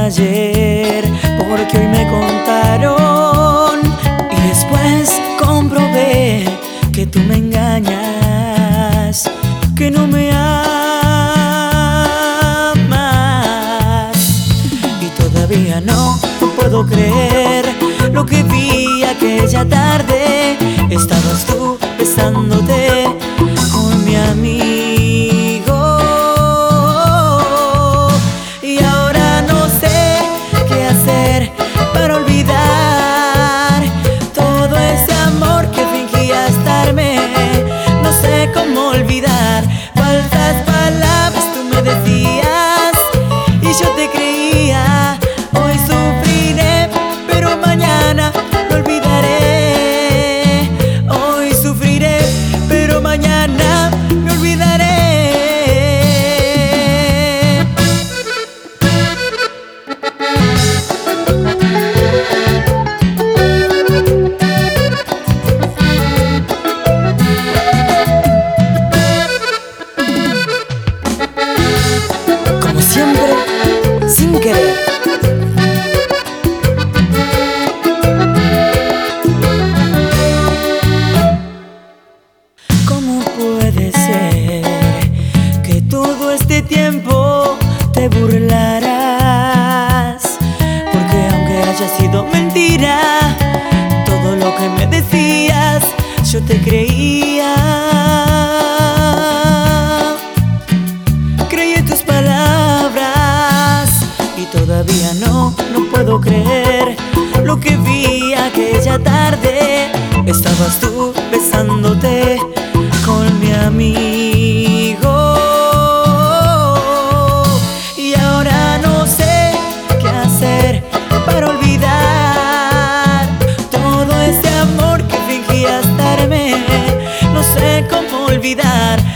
ayer, porque hoy me contaron y después comprobé que tú me engañas, que no me amas. Y todavía no puedo creer lo que vi aquella tarde. Estabas tú besándote con mi amigo, y ahora no sé qué hacer para olvidar todo ese amor que fingías darme. No sé cómo olvidar falsas palabras tú me decías y yo te creía. Hoy sufriré, pero mañana lo olvidaré. Hoy sufriré, pero mañana me olvidaré. Como siempre, sin querer. ¿Cómo puede ser que todo este tiempo te burlarás? Porque aunque haya sido mentira todo lo que me decías, yo te creía. Creí en tus palabras y todavía no puedo creer lo que vi aquella tarde. Estabas tú besándote con mi amigo, y ahora no sé qué hacer para olvidar todo ese amor que fingías darme. No sé cómo olvidar